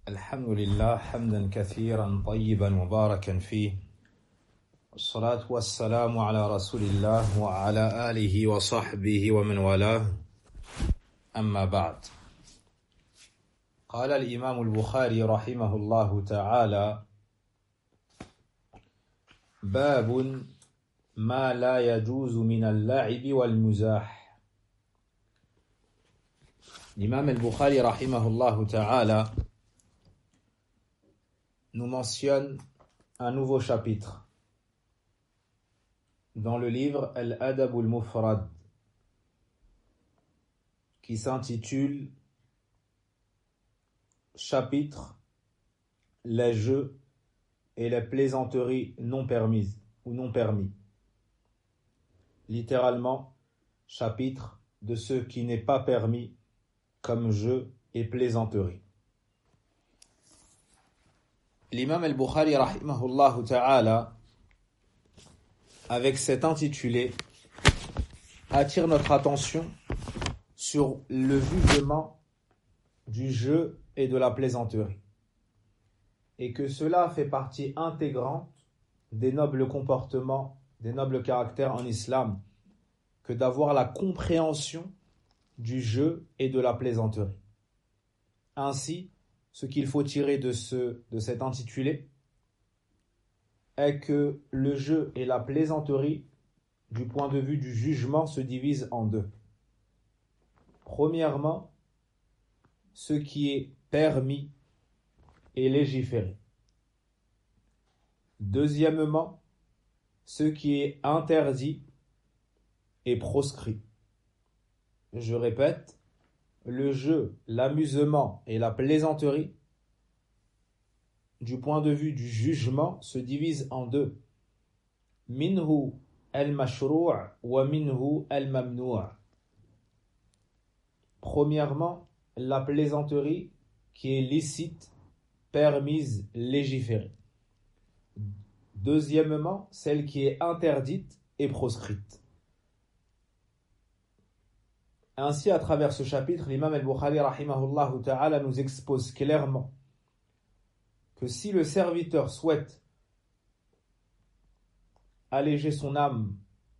الحمد لله حمدا كثيرا طيبا مباركا فيه والصلاة والسلام على رسول الله وعلى آله وصحبه ومن والاه أما بعد قال الإمام البخاري رحمه الله تعالى باب ما لا يجوز من اللعب والمزاح. L'imam al-Bukhari rahimahullah ta'ala nous mentionne un nouveau chapitre dans le livre Al-Adab al-Mufrad qui s'intitule chapitre les jeux et les plaisanteries non permises ou non permis. Littéralement, chapitre de ce qui n'est pas permis comme jeu et plaisanterie. L'imam al-Bukhari rahimahullah ta'ala, avec cet intitulé, attire notre attention sur le jugement du jeu et de la plaisanterie, et que cela fait partie intégrante des nobles comportements, des nobles caractères en islam, que d'avoir la compréhension du jeu et de la plaisanterie. Ainsi, ce qu'il faut tirer de cet intitulé est que le jeu et la plaisanterie, du point de vue du jugement, se divisent en deux. Premièrement, ce qui est permis et légiféré. Deuxièmement, ce qui est interdit et proscrit. Je répète, le jeu, l'amusement et la plaisanterie, du point de vue du jugement, se divisent en deux. Minhu al-mashru' wa minhu al-mamnu'. Premièrement, la plaisanterie qui est licite, permise, légiférée. Deuxièmement, celle qui est interdite et proscrite. Ainsi, à travers ce chapitre, l'imam al-Bukhari rahimahullah ta'ala nous expose clairement que si le serviteur souhaite alléger son âme,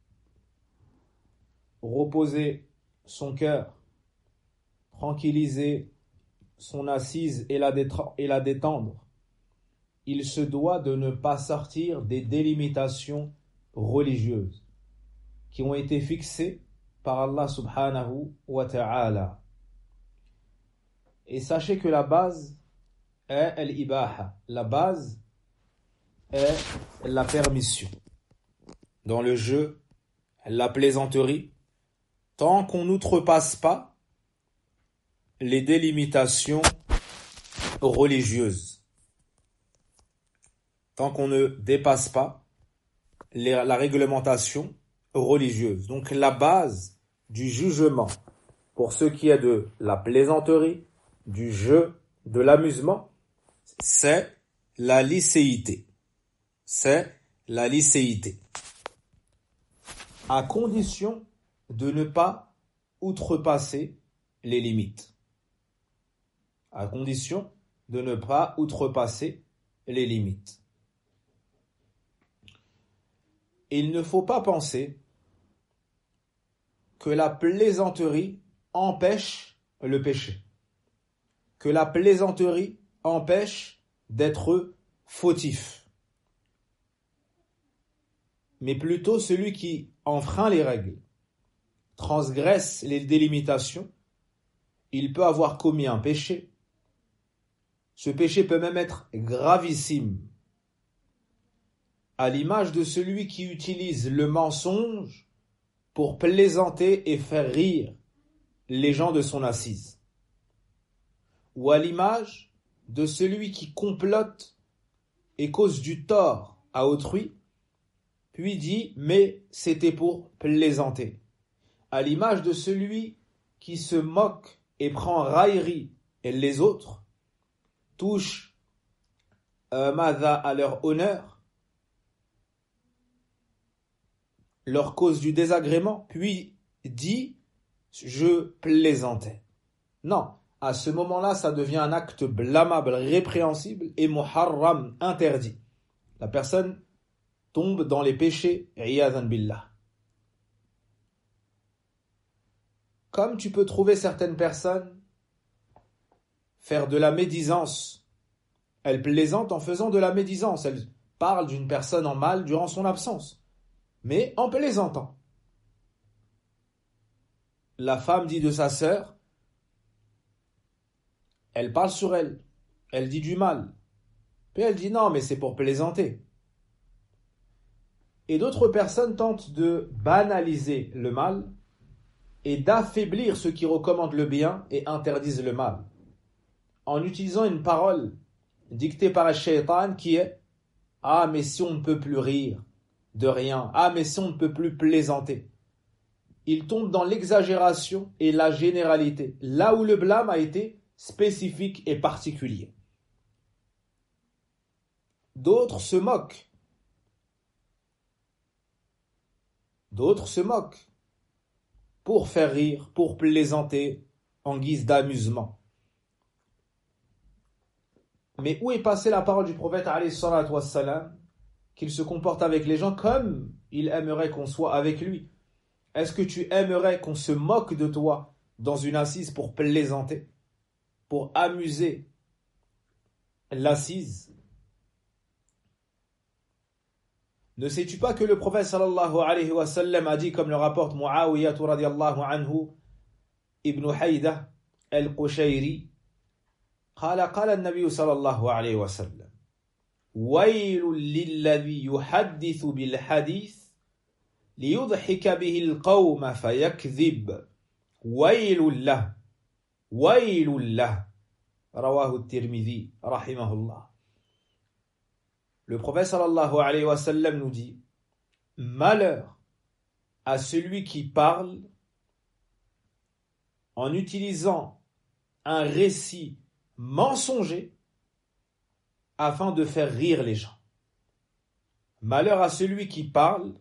reposer son cœur, tranquilliser son assise et la détendre, il se doit de ne pas sortir des délimitations religieuses qui ont été fixées par Allah subhanahu wa ta'ala. Et sachez que la base est al-ibaha. La base est la permission. Dans le jeu, la plaisanterie, tant qu'on n'outrepasse pas les délimitations religieuses. Tant qu'on ne dépasse pas la réglementation religieuse. Donc la base du jugement pour ce qui est de la plaisanterie, du jeu, de l'amusement, c'est la licéité. C'est la licéité. À condition de ne pas outrepasser les limites. À condition de ne pas outrepasser les limites. Il ne faut pas penser que la plaisanterie empêche le péché, que la plaisanterie empêche d'être fautif, mais plutôt celui qui enfreint les règles, transgresse les délimitations, il peut avoir commis un péché. Ce péché peut même être gravissime, à l'image de celui qui utilise le mensonge pour plaisanter et faire rire les gens de son assise, ou à l'image de celui qui complote et cause du tort à autrui, puis dit « mais c'était pour plaisanter », à l'image de celui qui se moque et prend raillerie et les autres, touche à leur honneur, leur cause du désagrément, puis dit « je plaisantais ». Non, à ce moment-là, ça devient un acte blâmable, répréhensible et muharram, interdit. La personne tombe dans les péchés, iyadhan billah. Comme tu peux trouver certaines personnes faire de la médisance, elles plaisantent en faisant de la médisance, elles parlent d'une personne en mal durant son absence, mais en plaisantant. La femme dit de sa sœur, elle parle sur elle, elle dit du mal, puis elle dit non mais c'est pour plaisanter. Et d'autres personnes tentent de banaliser le mal et d'affaiblir ceux qui recommandent le bien et interdisent le mal, en utilisant une parole dictée par un shaitan qui est « Ah, mais si on ne peut plus rire de rien, ah, mais si on ne peut plus plaisanter ». Il tombe dans l'exagération et la généralité, là où le blâme a été spécifique et particulier. D'autres se moquent. Pour faire rire, pour plaisanter, en guise d'amusement. Mais où est passée la parole du prophète alayhi salatu wassalam, qu'il se comporte avec les gens comme il aimerait qu'on soit avec lui? Est-ce que tu aimerais qu'on se moque de toi dans une assise pour plaisanter, pour amuser l'assise? Ne sais-tu pas que le prophète sallallahu alayhi wa sallam a dit, comme le rapporte Muawiyah radiyallahu anhu, Ibn Hayda al-Qushayri, قال النبي صلى الله عليه وسلم ويل للذي يحدث بالحديث ليضحك به القوم فيكذب ويل له رواه الترمذي رحمه الله. Le prophète sallallahu alayhi wa sallam nous dit: malheur à celui qui parle en utilisant un récit mensonger afin de faire rire les gens. Malheur à celui qui parle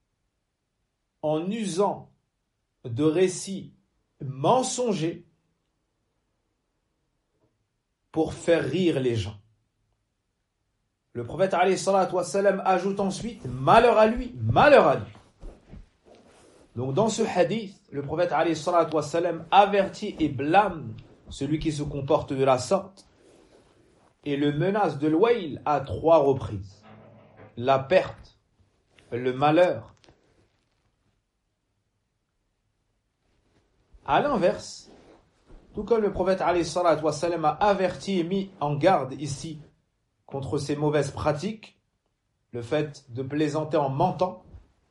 en usant de récits mensongers pour faire rire les gens. Le prophète alayhi salatu wassalam ajoute ensuite: malheur à lui. Donc dans ce hadith, le prophète alayhi salatu wassalam avertit et blâme celui qui se comporte de la sorte et le menace de l'wail à 3 reprises. La perte, le malheur. À l'inverse, tout comme le prophète alayhi salatu wassalam a averti et mis en garde ici contre ces mauvaises pratiques, le fait de plaisanter en mentant,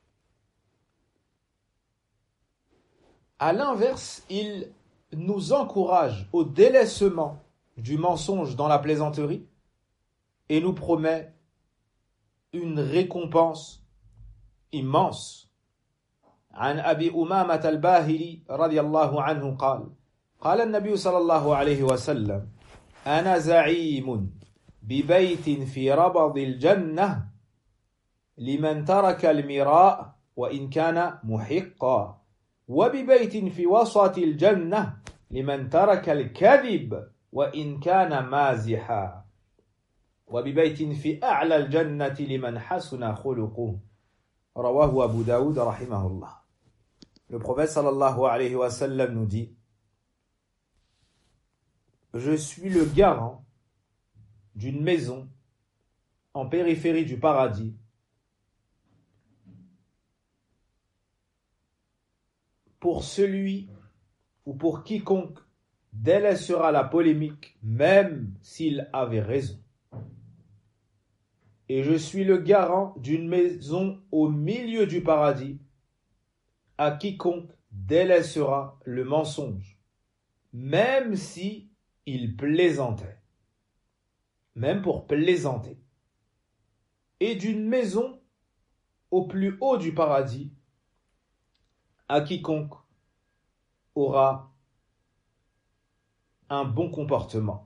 à l'inverse, il nous encourage au délaissement du mensonge dans la plaisanterie et nous promet une récompense immense. عن أبي أمامة الباهلي رضي الله عنه قال النبي صلى الله عليه وسلم أنا زعيم ببيت في ربض الجنة لمن ترك المراء وإن كان محقا وببيت في وسط الجنة لمن ترك الكذب وإن كان مازحا وببيت في أعلى الجنة لمن حسن خلقه رواه أبو داود رحمه الله. Le prophète sallallahu alayhi wa sallam nous dit: je suis le garant d'une maison en périphérie du paradis pour celui ou pour quiconque délaissera la polémique, même s'il avait raison. Et je suis le garant d'une maison au milieu du paradis à quiconque délaissera le mensonge, même si il plaisantait, même pour plaisanter, et d'une maison au plus haut du paradis à quiconque aura un bon comportement.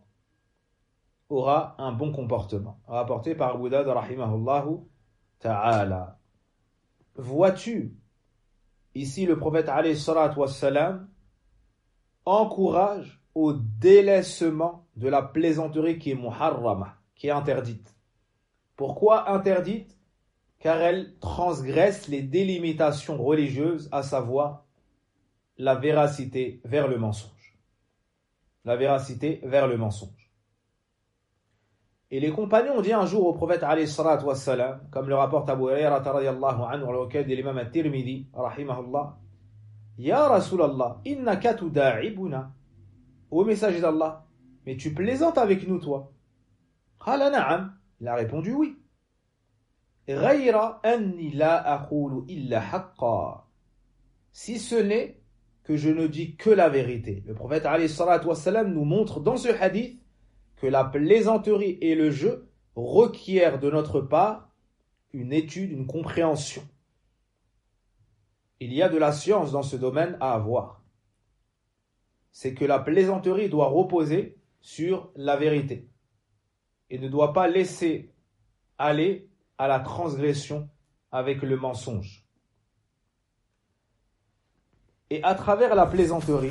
Rapporté par Abu Dawud rahimahullahu ta'ala. Vois-tu, ici le prophète alayhi salatu wassalam encourage au délaissement de la plaisanterie qui est muharrama, qui est interdite. Pourquoi interdite? Car elle transgresse les délimitations religieuses, à savoir la véracité vers le mensonge. La véracité vers le mensonge. Et les compagnons ont dit un jour au prophète alayhi salatu wassalam, comme le rapporte Abu Hurayrata radiyallahu anhu, le recueil de l'imam at-Tirmidhi, rahimahullah, Ya Rasulallah, innaka tuda'ibuna. Ô messager d'Allah, mais tu plaisantes avec nous, toi. Qala na'am. Il a répondu oui. Ghayra anni la aqulu illa haqqa. Si ce n'est que je ne dis que la vérité. Le prophète alayhi salatu wassalam nous montre dans ce hadith que la plaisanterie et le jeu requièrent de notre part une étude, une compréhension. Il y a de la science dans ce domaine à avoir. C'est que la plaisanterie doit reposer sur la vérité et ne doit pas laisser aller à la transgression avec le mensonge. Et à travers la plaisanterie,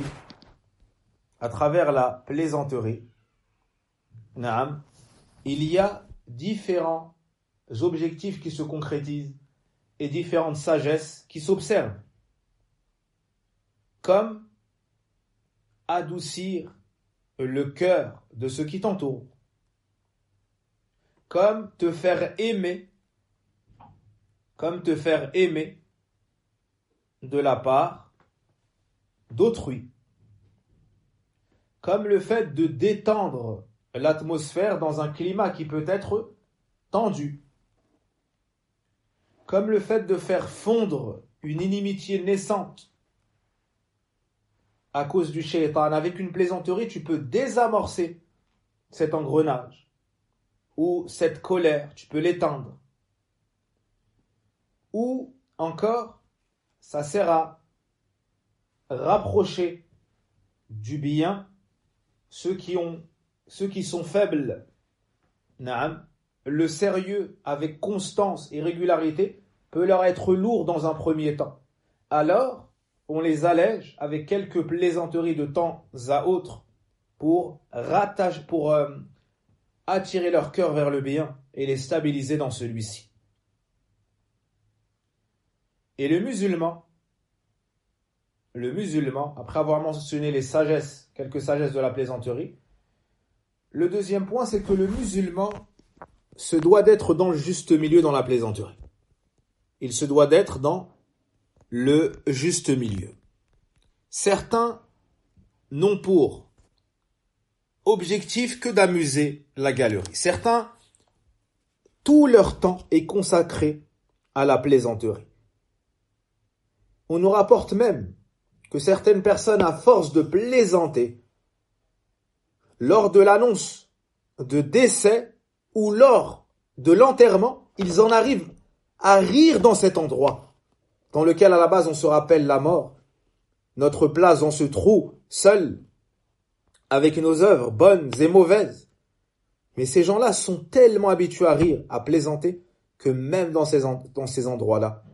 il y a différents objectifs qui se concrétisent et différentes sagesses qui s'observent, comme adoucir le cœur de ceux qui t'entourent, comme te faire aimer de la part d'autrui, comme le fait de détendre l'atmosphère dans un climat qui peut être tendu, comme le fait de faire fondre une inimitié naissante à cause du shaitan. Avec une plaisanterie, tu peux désamorcer cet engrenage ou cette colère, tu peux l'éteindre. Ou encore, ça sert à rapprocher du bien ceux qui sont faibles. Le sérieux avec constance et régularité peut leur être lourd dans un premier temps. Alors, on les allège avec quelques plaisanteries de temps à autre pour attirer leur cœur vers le bien et les stabiliser dans celui-ci. Et le musulman, après avoir mentionné quelques sagesses de la plaisanterie, le deuxième point, c'est que le musulman se doit d'être dans le juste milieu dans la plaisanterie. Il se doit d'être dans le juste milieu. Certains n'ont pour objectif que d'amuser la galerie. Certains, tout leur temps est consacré à la plaisanterie. On nous rapporte même que certaines personnes, à force de plaisanter, lors de l'annonce de décès ou lors de l'enterrement, ils en arrivent à rire dans cet endroit, dans lequel à la base on se rappelle la mort, notre place dans ce trou, seul, avec nos œuvres bonnes et mauvaises. Mais ces gens-là sont tellement habitués à rire, à plaisanter, que même dans ces endroits-là,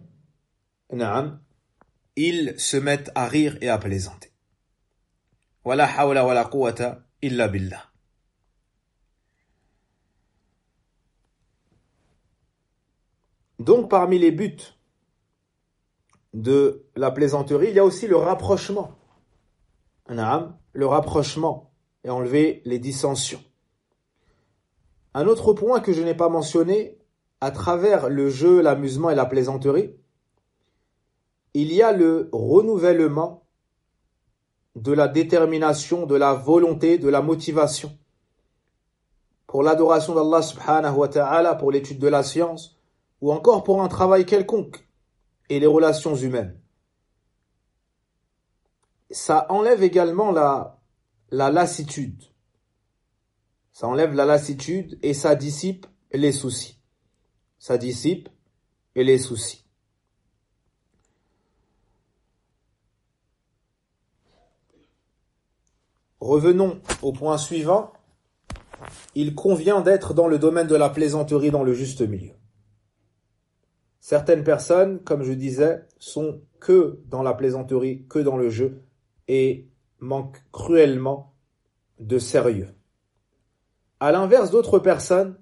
ils se mettent à rire et à plaisanter. Wala hawla wala quwwata illa billah. Donc parmi les buts de la plaisanterie, il y a aussi le rapprochement. Le rapprochement et enlever les dissensions. Un autre point que je n'ai pas mentionné, à travers le jeu, l'amusement et la plaisanterie, il y a le renouvellement de la détermination, de la volonté, de la motivation pour l'adoration d'Allah subhanahu wa ta'ala, pour l'étude de la science ou encore pour un travail quelconque et les relations humaines. Ça enlève également la lassitude. Ça enlève la lassitude et ça dissipe les soucis. Revenons au point suivant. Il convient d'être dans le domaine de la plaisanterie dans le juste milieu. Certaines personnes, comme je disais, sont que dans la plaisanterie, que dans le jeu, et manquent cruellement de sérieux. À l'inverse, d'autres personnes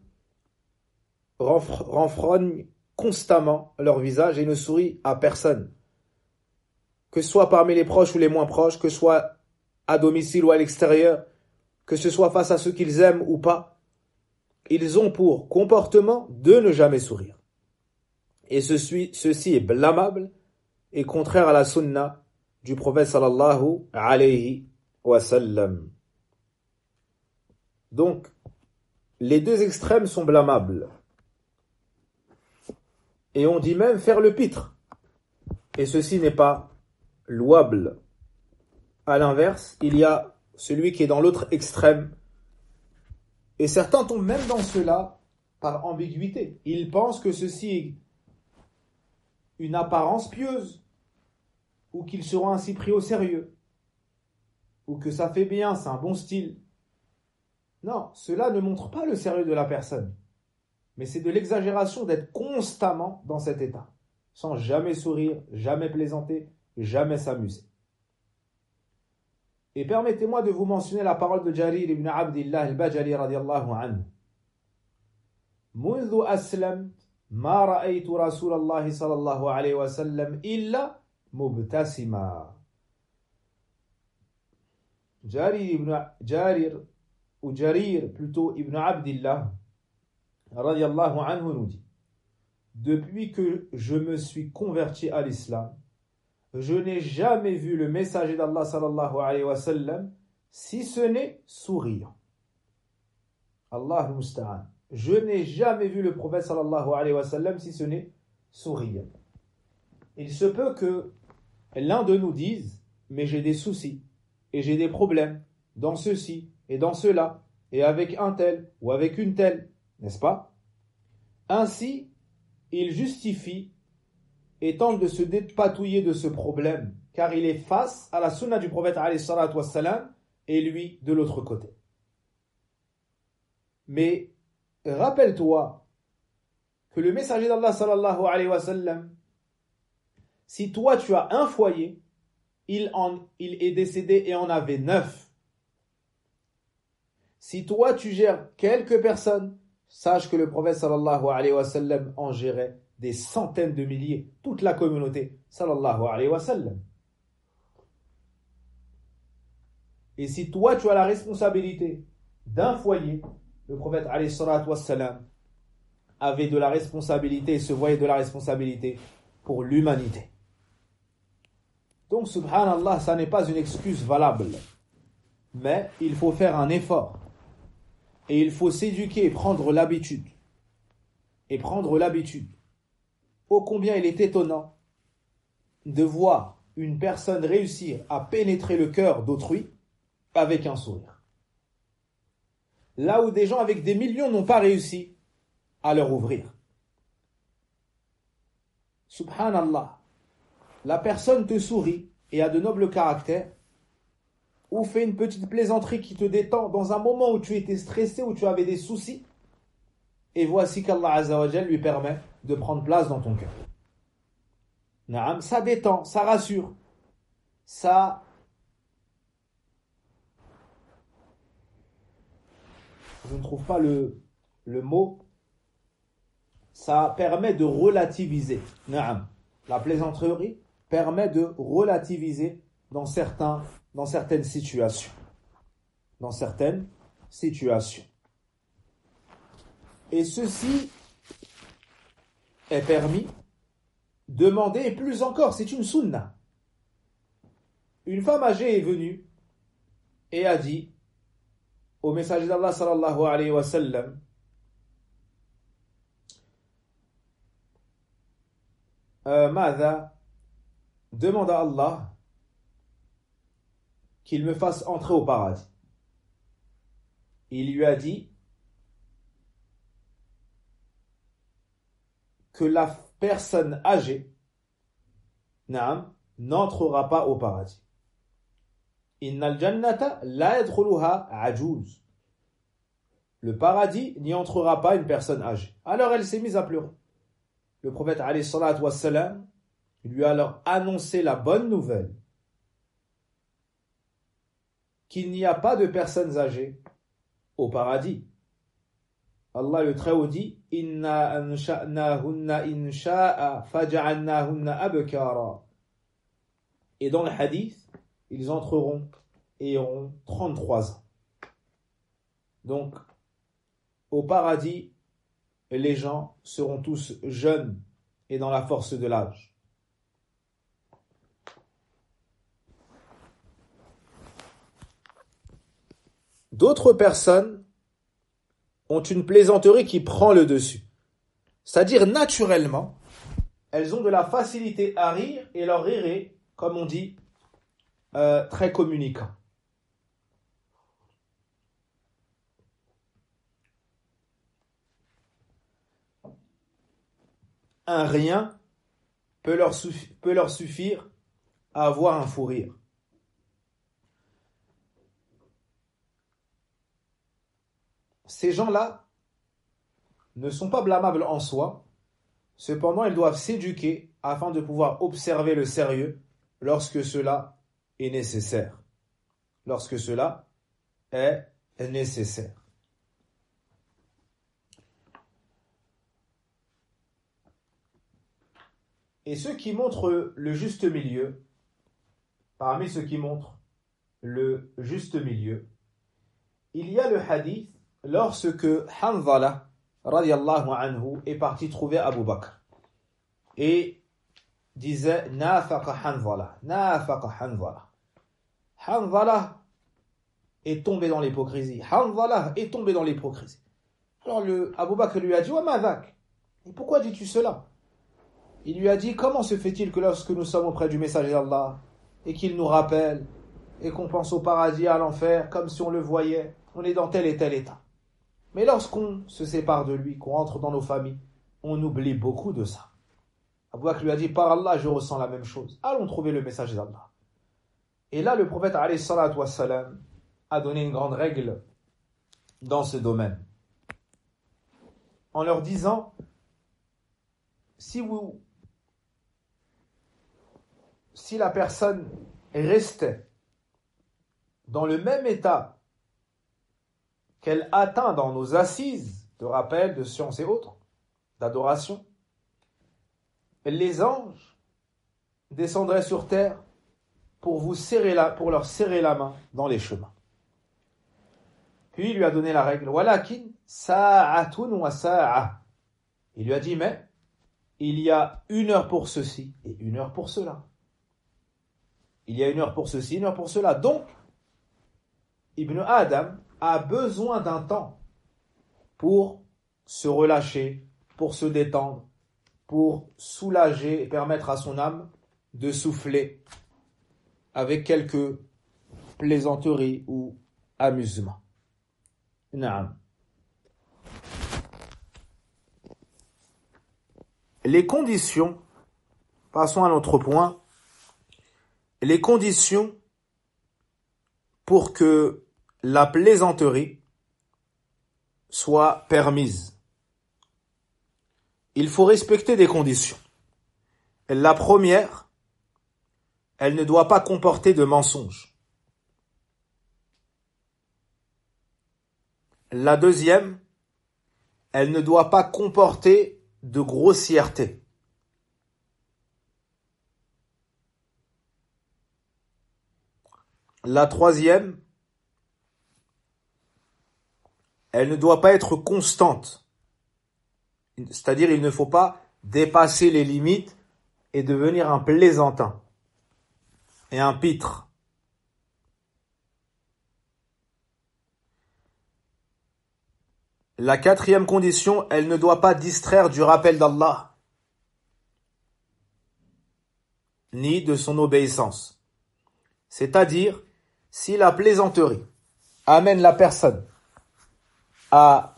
renfrognent constamment leur visage et ne sourient à personne, que ce soit parmi les proches ou les moins proches, que ce soit à domicile ou à l'extérieur, que ce soit face à ceux qu'ils aiment ou pas. Ils ont pour comportement de ne jamais sourire. Et ceci est blâmable et contraire à la sunna du prophète sallallahu alayhi wa sallam. Donc, les deux extrêmes sont blâmables. Et on dit même faire le pitre. Et ceci n'est pas louable. À l'inverse, il y a celui qui est dans l'autre extrême. Et certains tombent même dans cela par ambiguïté. Ils pensent que ceci est une apparence pieuse, ou qu'ils seront ainsi pris au sérieux, ou que ça fait bien, c'est un bon style. Non, cela ne montre pas le sérieux de la personne, mais c'est de l'exagération d'être constamment dans cet état, sans jamais sourire, jamais plaisanter, jamais s'amuser. Et permettez-moi de vous mentionner la parole de Jarir ibn Abdillah al-Bajali radiyallahu anhu. منذ أسلمت ما رأيت رسول الله صلى الله عليه وسلم إلا مبتسما. Jarir plutôt ibn Abdillah radiyallahu anhu nous dit: depuis que je me suis converti à l'islam, je n'ai jamais vu le messager d'Allah sallallahu alayhi wa sallam si ce n'est sourire. Allah al-Musta'an. Je n'ai jamais vu le prophète sallallahu alayhi wa sallam si ce n'est sourire. Il se peut que l'un de nous dise: mais j'ai des soucis et j'ai des problèmes dans ceci et dans cela et avec un tel ou avec une telle, n'est-ce pas? Ainsi, il justifie et tente de se dépatouiller de ce problème, car il est face à la sunna du prophète alayhi salatu wassalam et lui de l'autre côté. Mais rappelle-toi que le messager d'Allah sallallahu alayhi wa sallam, si toi tu as un foyer, il est décédé et en avait 9. Si toi tu gères quelques personnes, sache que le prophète sallallahu alayhi wa sallam en gérait des centaines de milliers, toute la communauté sallallahu alayhi wa sallam. Et si toi tu as la responsabilité d'un foyer, le prophète alayhi salatu wassalam avait de la responsabilité et se voyait de la responsabilité pour l'humanité. Donc subhanallah, ça n'est pas une excuse valable, mais il faut faire un effort et il faut s'éduquer et prendre l'habitude. Ô combien il est étonnant de voir une personne réussir à pénétrer le cœur d'autrui avec un sourire. Là où des gens avec des millions n'ont pas réussi à leur ouvrir. Subhanallah, la personne te sourit et a de nobles caractères, ou fait une petite plaisanterie qui te détend dans un moment où tu étais stressé, où tu avais des soucis, et voici qu'Allah Azza wa Jal lui permet de prendre place dans ton cœur. Naam, ça détend, ça rassure, ça... Je ne trouve pas le mot. Ça permet de relativiser. Naam. La plaisanterie permet de relativiser dans certaines situations. Et ceci est permis. Demander, et plus encore, c'est une sunna. Une femme âgée est venue et a dit au messager d'Allah sallallahu alayhi wa sallam: Mada, demande à Allah qu'il me fasse entrer au paradis. Il lui a dit que la personne âgée n'entrera pas au paradis. Innal jannata la yadkhuluha ajuz. Le paradis n'y entrera pas une personne âgée. Alors elle s'est mise à pleurer. Le prophète alayhi salatu wassalam lui a alors annoncé la bonne nouvelle. qu'il n'y a pas de personnes âgées au paradis. Allah le Très-Haut dit Inna ansha'nahunna insha'a faja'alnahunna abkara. Et dans le hadith, ils entreront et auront 33 ans. Donc, au paradis, les gens seront tous jeunes et dans la force de l'âge. D'autres personnes ont une plaisanterie qui prend le dessus. C'est-à-dire, naturellement, elles ont de la facilité à rire et leur rire est, comme on dit, très communicant. Un rien peut leur suffire à avoir un fou rire. Ces gens-là ne sont pas blâmables en soi, cependant ils doivent s'éduquer afin de pouvoir observer le sérieux lorsque cela est nécessaire. Lorsque cela est nécessaire. Et ceux qui montrent le juste milieu, parmi ceux qui montrent le juste milieu, il y a le hadith lorsque Hanzala radiyallahu anhu est parti trouver Abu Bakr et disait Nafaqa Hanzala, Nafaqa Hanzala. Hanzala est tombé dans l'hypocrisie. Hanzala est tombé dans l'hypocrisie. Alors Abu Bakr lui a dit Wa madhak. Et pourquoi dis-tu cela? Il lui a dit comment se fait-il que lorsque nous sommes auprès du messager d'Allah et qu'il nous rappelle et qu'on pense au paradis, à l'enfer, comme si on le voyait, on est dans tel et tel état. Mais lorsqu'on se sépare de lui, qu'on rentre dans nos familles, on oublie beaucoup de ça. Abu Bakr lui a dit, par Allah, je ressens la même chose. Allons trouver le messager d'Allah. Et là, le prophète alayhi salatu wassalam a donné une grande règle dans ce domaine. En leur disant, si la personne restait dans le même état qu'elle atteint dans nos assises de rappel, de science et autres, d'adoration, les anges descendraient sur terre pour leur serrer la main dans les chemins. Puis il lui a donné la règle, walakin sa'atun wa sa'a. Il lui a dit, mais il y a 1 heure pour ceci et 1 heure pour cela. Il y a 1 heure pour ceci, 1 heure pour cela. Donc, Ibn Adam a besoin d'un temps pour se relâcher, pour se détendre, pour soulager et permettre à son âme de souffler avec quelques plaisanteries ou amusements. Naam. Les conditions, passons à notre point, les conditions pour que la plaisanterie soit permise. Il faut respecter des conditions. La première, elle ne doit pas comporter de mensonges. La deuxième, elle ne doit pas comporter de grossièreté. La troisième, elle ne doit pas être constante. C'est-à-dire, il ne faut pas dépasser les limites et devenir un plaisantin et un pitre. La quatrième condition, elle ne doit pas distraire du rappel d'Allah, ni de son obéissance. C'est-à-dire, si la plaisanterie amène la personne à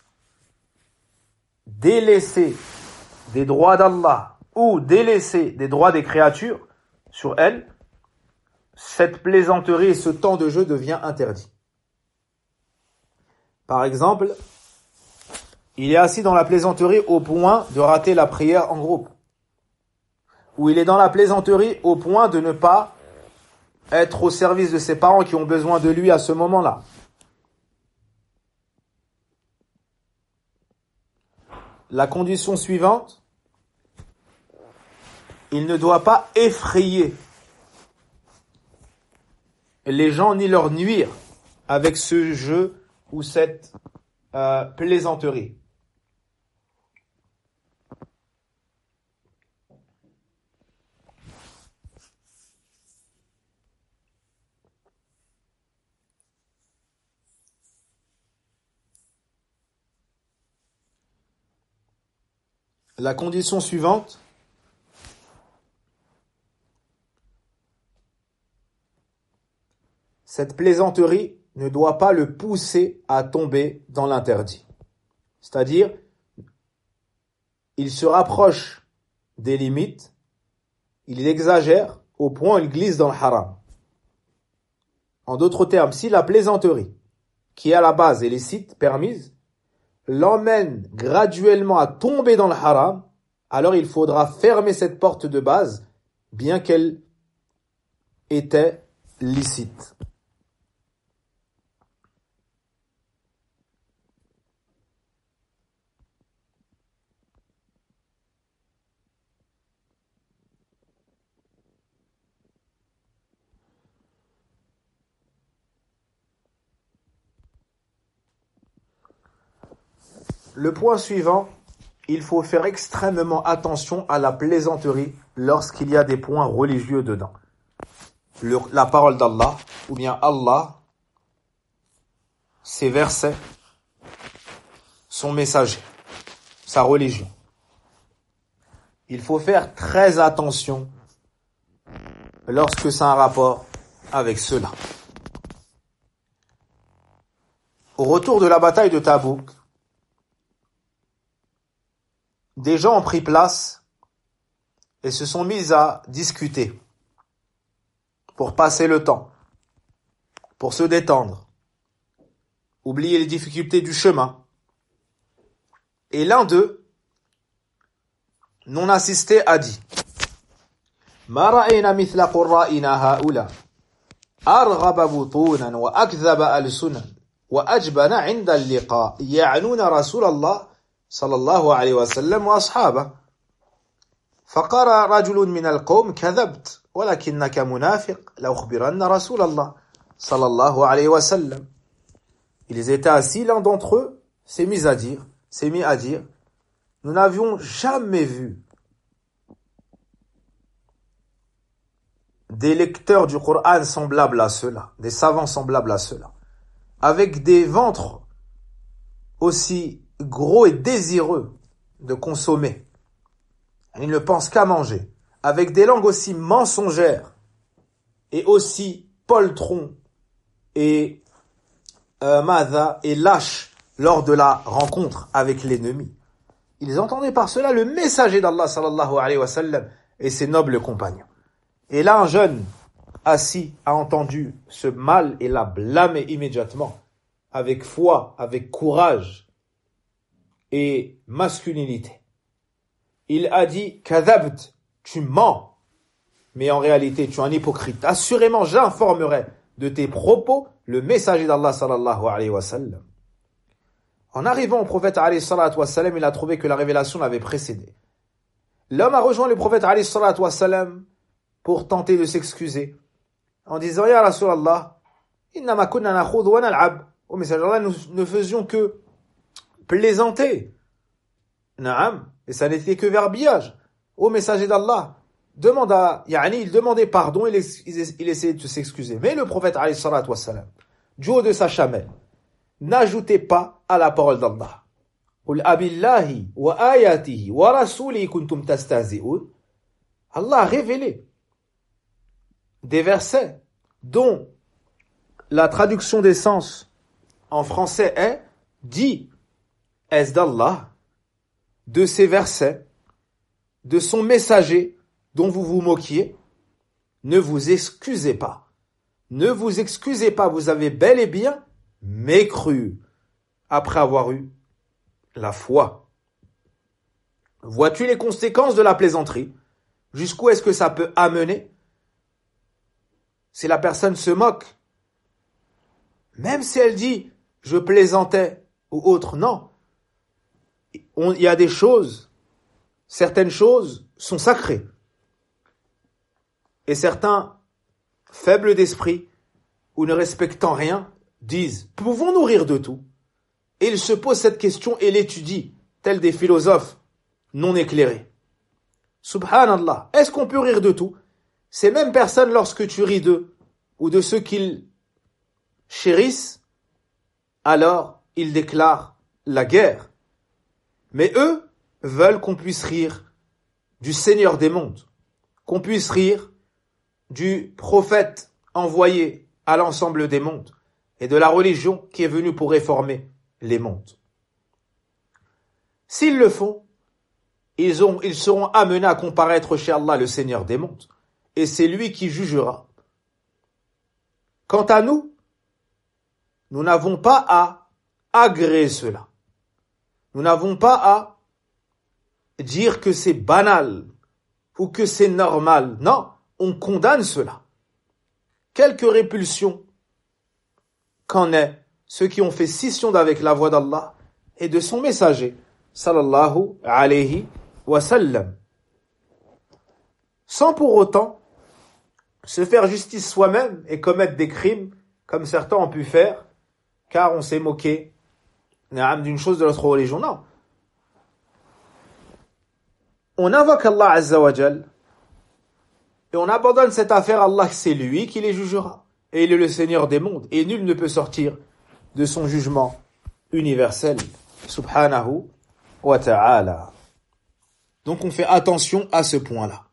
délaisser des droits d'Allah ou délaisser des droits des créatures sur elle, cette plaisanterie et ce temps de jeu devient interdit. Par exemple, il est assis dans la plaisanterie au point de rater la prière en groupe. Ou il est dans la plaisanterie au point de ne pas être au service de ses parents qui ont besoin de lui à ce moment-là. La condition suivante, il ne doit pas effrayer les gens ni leur nuire avec ce jeu ou cette plaisanterie. La condition suivante, cette plaisanterie ne doit pas le pousser à tomber dans l'interdit. C'est-à-dire, il se rapproche des limites, il exagère au point où il glisse dans le haram. En d'autres termes, si la plaisanterie, qui est à la base est licite, permise, l'emmène graduellement à tomber dans le haram, alors il faudra fermer cette porte de base, bien qu'elle était licite. Le point suivant, il faut faire extrêmement attention à la plaisanterie lorsqu'il y a des points religieux dedans. La parole d'Allah, ou bien Allah, ses versets, son messager, sa religion. Il faut faire très attention lorsque c'est un rapport avec cela. Au retour de la bataille de Tabouk, des gens ont pris place et se sont mis à discuter pour passer le temps, pour se détendre, oublier les difficultés du chemin. Et l'un d'eux, non assisté, a dit: Ma ra'ayna mithla qurra'ina ha'ula arghaba butunan wa akdhaba al-sunan wa ajbana 'inda al-liqa ya'nuna Rasulallah صلى الله عليه وسلم وأصحابه فقال رجل من القوم كذبت ولكنك منافق لأخبرن رسول الله صلى الله عليه وسلم. Ils étaient assis, l'un d'entre eux s'est mis à dire, nous n'avions jamais vu des lecteurs du Coran semblables à ceux-là, des savants semblables à ceux-là, avec des ventres aussi gros et désireux de consommer. Ils ne pensent qu'à manger, avec des langues aussi mensongères et aussi poltrons et lâches lors de la rencontre avec l'ennemi. Ils entendaient par cela le messager d'Allah sallallahu alayhi wa sallam et ses nobles compagnons. Et là, un jeune assis a entendu ce mal et l'a blâmé immédiatement, avec foi, avec courage et masculinité. Il a dit: Kadhabt, tu mens, mais en réalité tu es un hypocrite. Assurément, j'informerai de tes propos le messager d'Allah sallallahu alayhi wa sallam. En arrivant au prophète alayhi salatu wa sallam, il a trouvé que la révélation l'avait précédé. L'homme a rejoint le prophète alayhi salatu wa sallam pour tenter de s'excuser en disant: Ya Rasulallah, innama kunna nakhudhu wa nal'ab. Au messager d'Allah, nous ne faisions que plaisanter. Naam, et ça n'était que verbiage. Ô messager d'Allah, il demandait pardon, il essayait de s'excuser. Mais le prophète alayhi salatu wa sallam, du haut de sa chamelle, n'ajoutez pas à la parole d'Allah. Qul abillahi wa ayatihi wa rasulihi kuntum tastahzi'un. Allah a révélé des versets dont la traduction des sens en français est: dit est-ce d'Allah, de ses versets, de son messager dont vous vous moquiez, ne vous excusez pas. Ne vous excusez pas, vous avez bel et bien mécru après avoir eu la foi. Vois-tu les conséquences de la plaisanterie? Jusqu'où est-ce que ça peut amener? si la personne se moque, même si elle dit « je plaisantais » ou autre, non. Il y a des choses, certaines choses sont sacrées. Et certains, faibles d'esprit ou ne respectant rien, disent « pouvons-nous rire de tout ?» Et ils se posent cette question et l'étudient, tels des philosophes non éclairés. Subhanallah, est-ce qu'on peut rire de tout? Ces mêmes personnes, lorsque tu ris d'eux ou de ceux qu'ils chérissent, alors ils déclarent la guerre. Mais eux veulent qu'on puisse rire du Seigneur des mondes, qu'on puisse rire du prophète envoyé à l'ensemble des mondes et de la religion qui est venue pour réformer les mondes. S'ils le font, ils seront amenés à comparaître chez Allah le Seigneur des mondes, et c'est lui qui jugera. Quant à nous, nous n'avons pas à agréer cela. Nous n'avons pas à dire que c'est banal ou que c'est normal. Non, on condamne cela. Quelque répulsion qu'en est ceux qui ont fait scission avec la voix d'Allah et de son messager, sallallahu alayhi wa sallam. Sans pour autant se faire justice soi-même et commettre des crimes comme certains ont pu faire, car on s'est moqué d'une chose de notre religion. Non. On invoque Allah Azza wa Jal et on abandonne cette affaire à Allah, c'est lui qui les jugera. Et il est le Seigneur des mondes et nul ne peut sortir de son jugement universel. Subhanahu wa ta'ala. Donc on fait attention à ce point-là.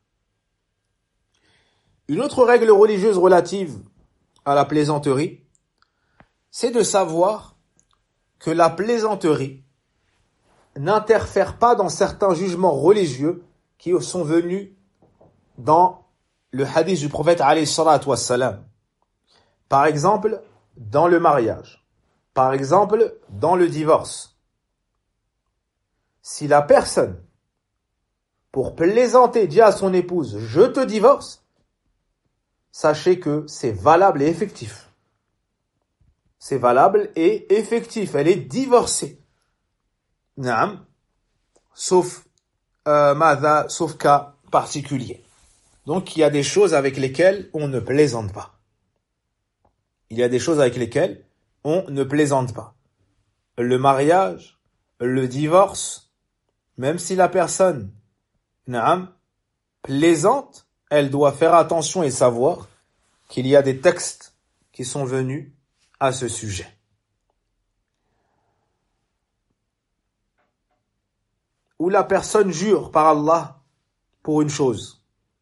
Une autre règle religieuse relative à la plaisanterie, c'est de savoir que la plaisanterie n'interfère pas dans certains jugements religieux qui sont venus dans le hadith du prophète alayhi salatu wassalam. Par exemple, dans le mariage. Par exemple, dans le divorce. Si la personne, pour plaisanter, dit à son épouse « je te divorce », sachez que c'est valable et effectif. C'est valable et effectif. Elle est divorcée. Naam. Sauf cas particulier. Donc il y a des choses avec lesquelles on ne plaisante pas. Il y a des choses avec lesquelles on ne plaisante pas. Le mariage, le divorce, même si la personne plaisante, elle doit faire attention et savoir qu'il y a des textes qui sont venus à ce sujet. Où la personne jure par Allah pour une chose.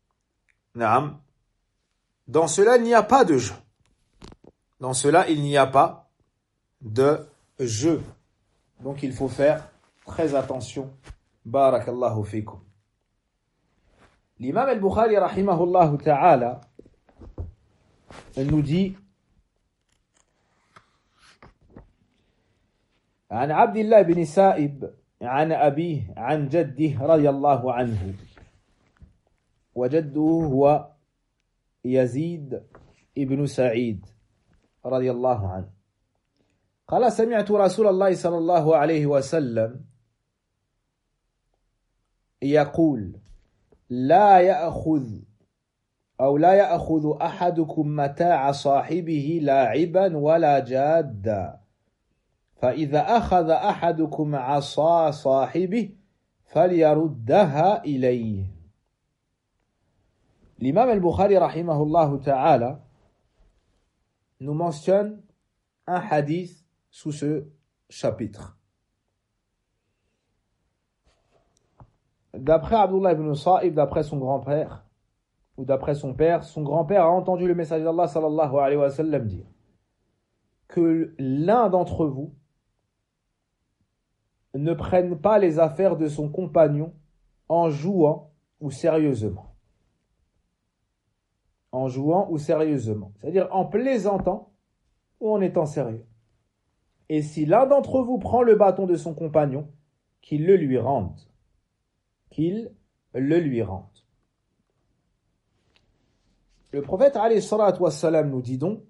Dans cela, il n'y a pas de jeu. Dans cela, il n'y a pas de jeu. Donc, il faut faire très attention. Barakallahu fikum. L'imam al-Bukhari, rahimahullah ta'ala, nous dit عن عبد الله بن سائب عن أبيه عن جده رضي الله عنه وجده هو يزيد ابن سعيد رضي الله عنه قال سمعت رسول الله صلى الله عليه وسلم يقول لا يأخذ أحدكم متاع صاحبه لاعبا ولا جادا فإذا أخذ أحدكم عصا صاحبه فليردها إليه. L'imam al-Bukhari rahimahullah ta'ala nous mentionne un hadith sous ce chapitre. D'après Abdullah ibn Sa'ib, d'après son grand-père, ou d'après son père, son grand-père a entendu le messager d'Allah sallallahu alayhi wa sallam dire que l'un d'entre vous ne prenne pas les affaires de son compagnon en jouant ou sérieusement. En jouant ou sérieusement. C'est-à-dire en plaisantant ou en étant sérieux. Et si l'un d'entre vous prend le bâton de son compagnon, qu'il le lui rende. Qu'il le lui rende. Le prophète alayhi salatu wassalam nous dit donc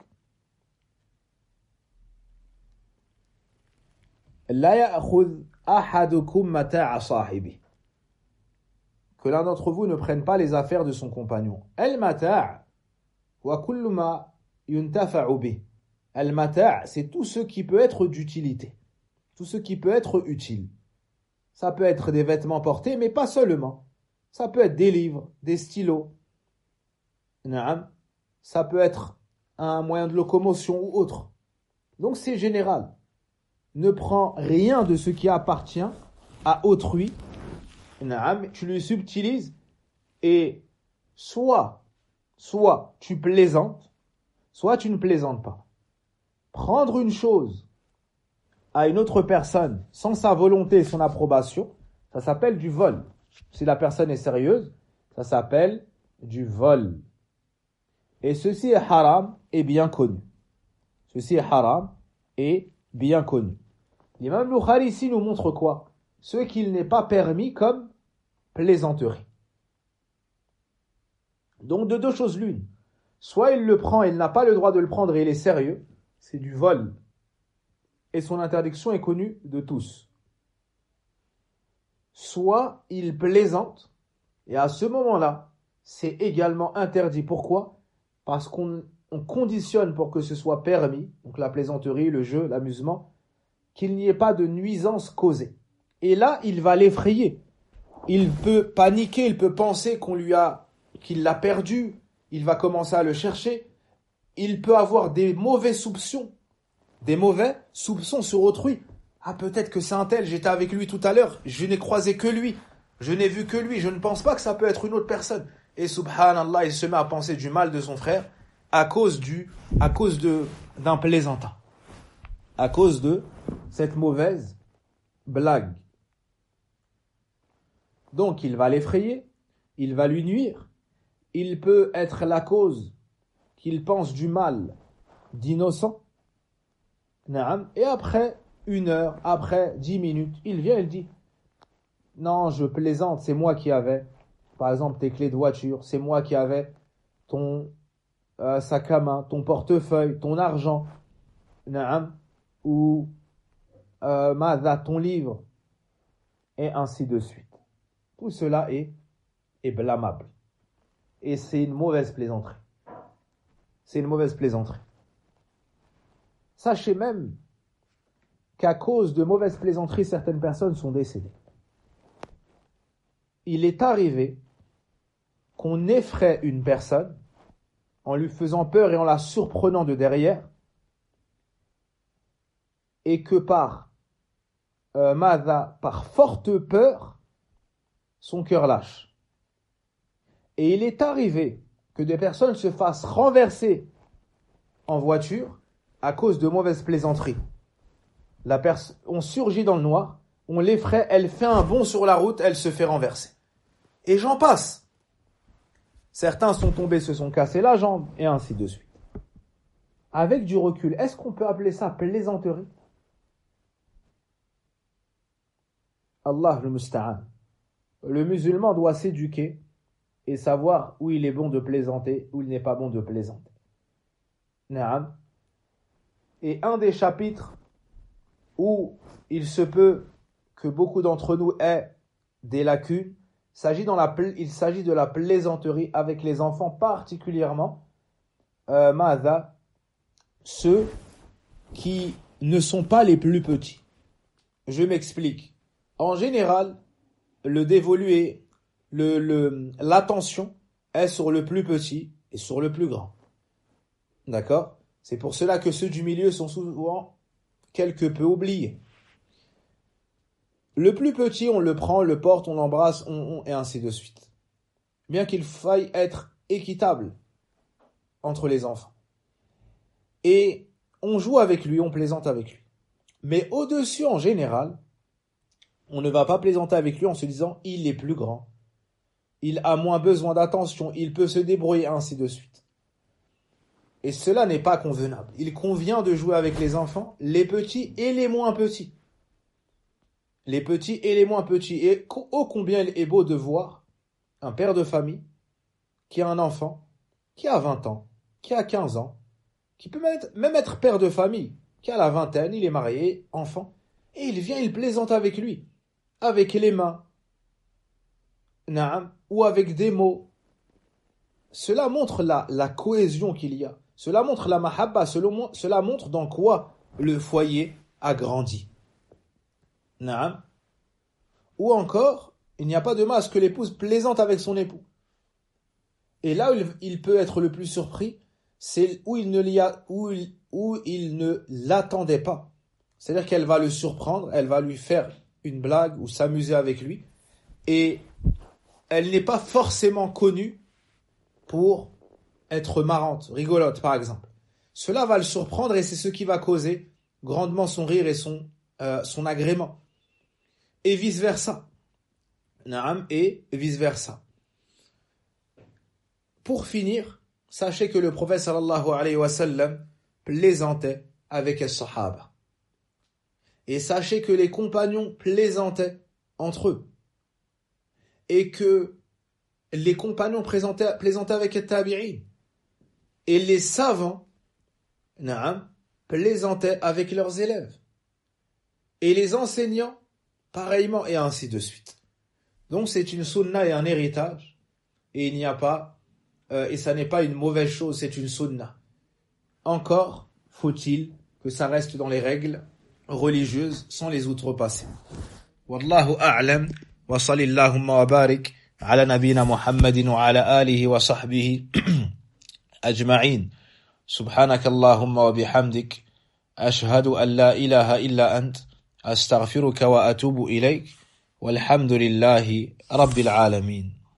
La ya'khudh ahadukum mata'a sahibi, que l'un d'entre vous ne prenne pas les affaires de son compagnon. Al-mata' wa kullu ma yuntafa'u bih. Al-mata', c'est tout ce qui peut être d'utilité, tout ce qui peut être utile. Ça peut être des vêtements portés, mais pas seulement. Ça peut être des livres, des stylos. Naam. Ça peut être un moyen de locomotion ou autre. Donc c'est général. Ne prends rien de ce qui appartient à autrui. Naam. Tu le subtilises et soit tu plaisantes, soit tu ne plaisantes pas. Prendre une chose à une autre personne sans sa volonté et son approbation, ça s'appelle du vol. Si la personne est sérieuse, ça s'appelle du vol. Et ceci est haram et bien connu. Ceci est haram et bien connu. L'imam Bukhari ici nous montre quoi? Ce qu'il n'est pas permis comme plaisanterie. Donc de deux choses l'une. Soit il le prend et il n'a pas le droit de le prendre et il est sérieux, c'est du vol. Et son interdiction est connue de tous. Soit il plaisante, et à ce moment-là, c'est également interdit. Pourquoi? Parce qu'on conditionne pour que ce soit permis, donc la plaisanterie, le jeu, l'amusement, qu'il n'y ait pas de nuisance causée. Et là, il va l'effrayer. Il peut paniquer, il peut penser qu'il l'a perdu, il va commencer à le chercher. Il peut avoir des mauvais soupçons sur autrui. Ah, peut-être que c'est un tel, j'étais avec lui tout à l'heure, je n'ai croisé que lui, je n'ai vu que lui, je ne pense pas que ça peut être une autre personne. Et subhanallah, il se met à penser du mal de son frère à cause d'un plaisantin. À cause de cette mauvaise blague. Donc il va l'effrayer, il va lui nuire, il peut être la cause qu'il pense du mal d'innocent. Et après 1 heure, après 10 minutes, il vient et il dit non, je plaisante, c'est moi qui avais, par exemple, tes clés de voiture, c'est moi qui avais ton sac à main, ton portefeuille, ton argent, ou ton livre, et ainsi de suite. Tout cela est blâmable. Et c'est une mauvaise plaisanterie. C'est une mauvaise plaisanterie. Sachez même qu'à cause de mauvaises plaisanteries, certaines personnes sont décédées. Il est arrivé qu'on effraie une personne en lui faisant peur et en la surprenant de derrière, et que par forte peur, son cœur lâche. Et il est arrivé que des personnes se fassent renverser en voiture à cause de mauvaises plaisanteries. On surgit dans le noir, on l'effraie, elle fait un bond sur la route, elle se fait renverser. Et j'en passe. Certains sont tombés, se sont cassés la jambe, et ainsi de suite. Avec du recul, est-ce qu'on peut appeler ça plaisanterie? Allah le musta'an. Le musulman doit s'éduquer et savoir où il est bon de plaisanter, où il n'est pas bon de plaisanter. Naam. Et un des chapitres où il se peut que beaucoup d'entre nous aient des lacunes, il s'agit de la plaisanterie avec les enfants, particulièrement ceux qui ne sont pas les plus petits. Je m'explique. En général, le dévolu l'attention est sur le plus petit et sur le plus grand. D'accord? C'est pour cela que ceux du milieu sont souvent quelque peu oubliés. Le plus petit, on le prend, on le porte, on l'embrasse, et ainsi de suite. Bien qu'il faille être équitable entre les enfants. Et on joue avec lui, on plaisante avec lui. Mais au-dessus, en général, on ne va pas plaisanter avec lui en se disant « il est plus grand, il a moins besoin d'attention, il peut se débrouiller, ainsi de suite ». Et cela n'est pas convenable. Il convient de jouer avec les enfants, les petits et les moins petits. Les petits et les moins petits. Et ô combien il est beau de voir un père de famille qui a un enfant qui a 20 ans, qui a 15 ans, qui peut même être père de famille, qui a la vingtaine, il est marié, enfant, et il vient, il plaisante avec lui, avec les mains, na'am, ou avec des mots. Cela montre la cohésion qu'il y a. Cela montre la mahabba, cela montre dans quoi le foyer a grandi. Na'am. Ou encore, il n'y a pas de mal à ce que l'épouse plaisante avec son époux. Et là où il peut être le plus surpris, c'est où il ne l'attendait pas. C'est-à-dire qu'elle va le surprendre, elle va lui faire une blague ou s'amuser avec lui. Et elle n'est pas forcément connue pour être marrante, rigolote par exemple. Cela va le surprendre et c'est ce qui va causer grandement son rire et son agrément. Et vice-versa. Naam, et vice-versa. Pour finir, sachez que le prophète sallallahu alayhi wa sallam plaisantait avec les sahaba. Et sachez que les compagnons plaisantaient entre eux. Et que les compagnons plaisantaient avec les tabi'in. Et les savants, naam, plaisantaient avec leurs élèves. Et les enseignants, pareillement, et ainsi de suite. Donc c'est une sunna et un héritage. Et il n'y a pas, et ça n'est pas une mauvaise chose, c'est une sunna. Encore faut-il que ça reste dans les règles religieuses sans les outrepasser. Wallahu a'lam wa sallallahu wa barik ala nabina Muhammadin wa ala alihi wa sahbihi ajma'in. Subhanakallahumma wa bihamdik ashhadu an la ilaha illa ant astaghfiruka wa atubu ilayk walhamdulillahi rabbil alamin.